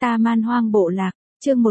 Ta Man Hoang Bộ Lạc, chương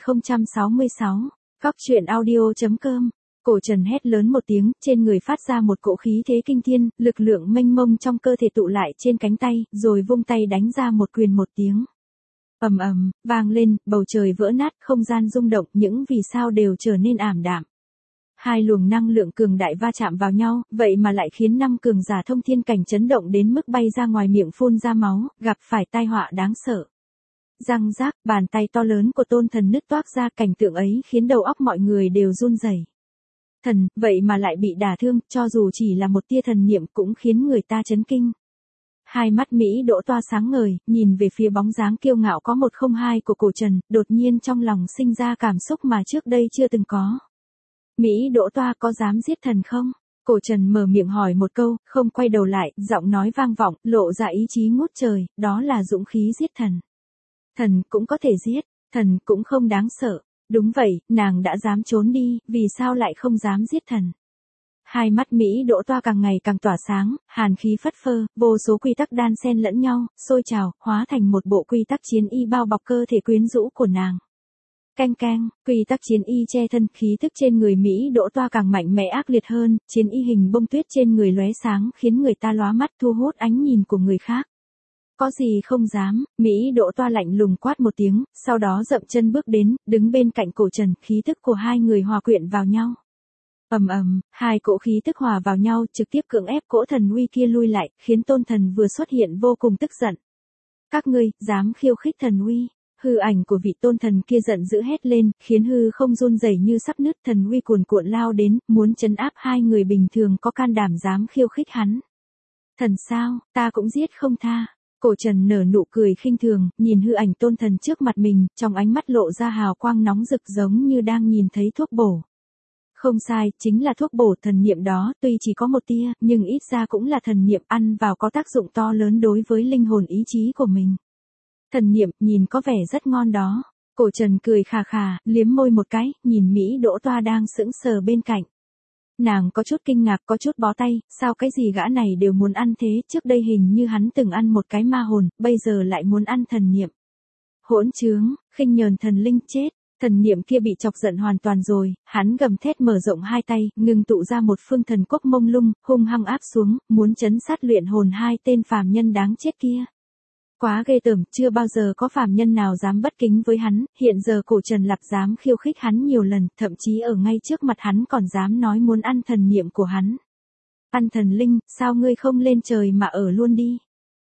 1066, Góc truyện audio.com. Cổ Trần hét lớn một tiếng, trên người phát ra một cỗ khí thế kinh thiên, lực lượng mênh mông trong cơ thể tụ lại trên cánh tay, rồi vung tay đánh ra một quyền một tiếng. Ầm ầm, vang lên, bầu trời vỡ nát, không gian rung động, những vì sao đều trở nên ảm đạm. Hai luồng năng lượng cường đại va chạm vào nhau, vậy mà lại khiến 5 cường giả thông thiên cảnh chấn động đến mức bay ra ngoài miệng phun ra máu, gặp phải tai họa đáng sợ. Răng rác, bàn tay to lớn của Tôn Thần nứt toác ra, cảnh tượng ấy khiến đầu óc mọi người đều run rẩy. Thần, vậy mà lại bị đả thương, cho dù chỉ là một tia thần niệm cũng khiến người ta chấn kinh. Hai mắt Mỹ Đỗ Toa sáng ngời, nhìn về phía bóng dáng kiêu ngạo có 102 của Cổ Trần, đột nhiên trong lòng sinh ra cảm xúc mà trước đây chưa từng có. Mỹ Đỗ Toa có dám giết thần không? Cổ Trần mở miệng hỏi một câu, không quay đầu lại, giọng nói vang vọng, lộ ra ý chí ngút trời, đó là dũng khí giết thần. Thần cũng có thể giết, thần cũng không đáng sợ. Đúng vậy, nàng đã dám trốn đi, vì sao lại không dám giết thần? Hai mắt Mỹ Đỗ Toa càng ngày càng tỏa sáng, hàn khí phất phơ, vô số quy tắc đan xen lẫn nhau, sôi trào, hóa thành một bộ quy tắc chiến y bao bọc cơ thể quyến rũ của nàng. Canh canh, quy tắc chiến y che thân, khí tức trên người Mỹ Đỗ Toa càng mạnh mẽ ác liệt hơn, chiến y hình bông tuyết trên người lóe sáng khiến người ta lóa mắt, thu hút ánh nhìn của người khác. Có gì không dám, Mỹ Đỗ Toa lạnh lùng quát một tiếng, sau đó dậm chân bước đến, đứng bên cạnh Cổ Trần, khí tức của hai người hòa quyện vào nhau. Ầm ầm, hai cỗ khí tức hòa vào nhau, trực tiếp cưỡng ép cỗ thần uy kia lui lại, khiến Tôn Thần vừa xuất hiện vô cùng tức giận. Các ngươi, dám khiêu khích thần uy? Hư ảnh của vị Tôn Thần kia giận dữ hét lên, khiến hư không run rẩy như sắp nứt, thần uy cuồn cuộn lao đến, muốn trấn áp hai người bình thường có can đảm dám khiêu khích hắn. Thần sao, ta cũng giết không tha. Cổ Trần nở nụ cười khinh thường, nhìn hư ảnh Tôn Thần trước mặt mình, trong ánh mắt lộ ra hào quang nóng rực giống như đang nhìn thấy thuốc bổ. Không sai, chính là thuốc bổ. Thần niệm đó, tuy chỉ có một tia, nhưng ít ra cũng là thần niệm, ăn vào có tác dụng to lớn đối với linh hồn ý chí của mình. Thần niệm, nhìn có vẻ rất ngon đó. Cổ Trần cười khà khà, liếm môi một cái, nhìn Mỹ Đỗ Toa đang sững sờ bên cạnh. Nàng có chút kinh ngạc, có chút bó tay, sao cái gì gã này đều muốn ăn thế, trước đây hình như hắn từng ăn một cái ma hồn, bây giờ lại muốn ăn thần niệm. Hỗn trướng, khinh nhờn thần linh chết. Thần niệm kia bị chọc giận hoàn toàn rồi, hắn gầm thét mở rộng hai tay, ngưng tụ ra một phương thần quốc mông lung, hung hăng áp xuống, muốn trấn sát luyện hồn hai tên phàm nhân đáng chết kia. Quá ghê tởm, chưa bao giờ có phàm nhân nào dám bất kính với hắn, hiện giờ Cổ Trần Lạp dám khiêu khích hắn nhiều lần, thậm chí ở ngay trước mặt hắn còn dám nói muốn ăn thần niệm của hắn. Ăn thần linh, sao ngươi không lên trời mà ở luôn đi?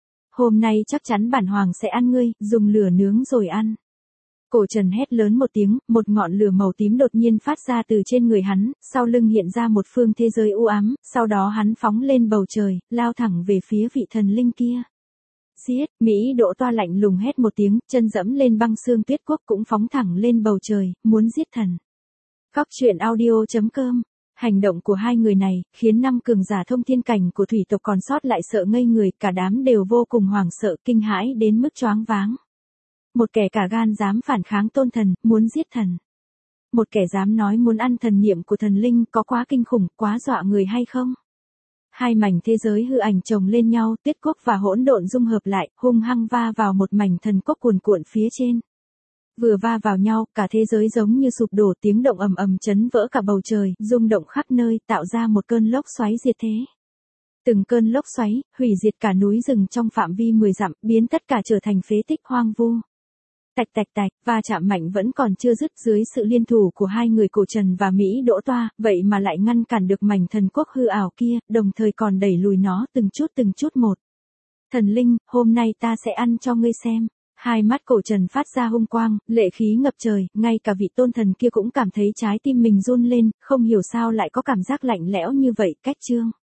Hôm nay chắc chắn bản hoàng sẽ ăn ngươi, dùng lửa nướng rồi ăn. Cổ Trần hét lớn một tiếng, một ngọn lửa màu tím đột nhiên phát ra từ trên người hắn, sau lưng hiện ra một phương thế giới u ám, sau đó hắn phóng lên bầu trời, lao thẳng về phía vị thần linh kia. Giết, Mỹ Đỗ Toa lạnh lùng hét một tiếng, chân dẫm lên băng xương tuyết quốc cũng phóng thẳng lên bầu trời, muốn giết thần. Góc truyện audio.com. Hành động của hai người này, khiến 5 cường giả thông thiên cảnh của thủy tộc còn sót lại sợ ngây người, cả đám đều vô cùng hoảng sợ, kinh hãi đến mức choáng váng. Một kẻ cả gan dám phản kháng Tôn Thần, muốn giết thần. Một kẻ dám nói muốn ăn thần niệm của thần linh, có quá kinh khủng, quá dọa người hay không? Hai mảnh thế giới hư ảnh chồng lên nhau, tuyết quốc và hỗn độn dung hợp lại, hung hăng va vào một mảnh thần quốc cuồn cuộn phía trên. Vừa va vào nhau, cả thế giới giống như sụp đổ, tiếng động ầm ầm chấn vỡ cả bầu trời, rung động khắp nơi, tạo ra một cơn lốc xoáy diệt thế. Từng cơn lốc xoáy, hủy diệt cả núi rừng trong phạm vi 10 dặm, biến tất cả trở thành phế tích hoang vu. Tạch tạch tạch, va chạm mạnh vẫn còn chưa dứt, dưới sự liên thủ của hai người Cổ Trần và Mỹ Đỗ Toa, vậy mà lại ngăn cản được mảnh thần quốc hư ảo kia, đồng thời còn đẩy lùi nó từng chút một. Thần linh, hôm nay ta sẽ ăn cho ngươi xem. Hai mắt Cổ Trần phát ra hung quang, lệ khí ngập trời, ngay cả vị Tôn Thần kia cũng cảm thấy trái tim mình run lên, không hiểu sao lại có cảm giác lạnh lẽo như vậy, cách chương.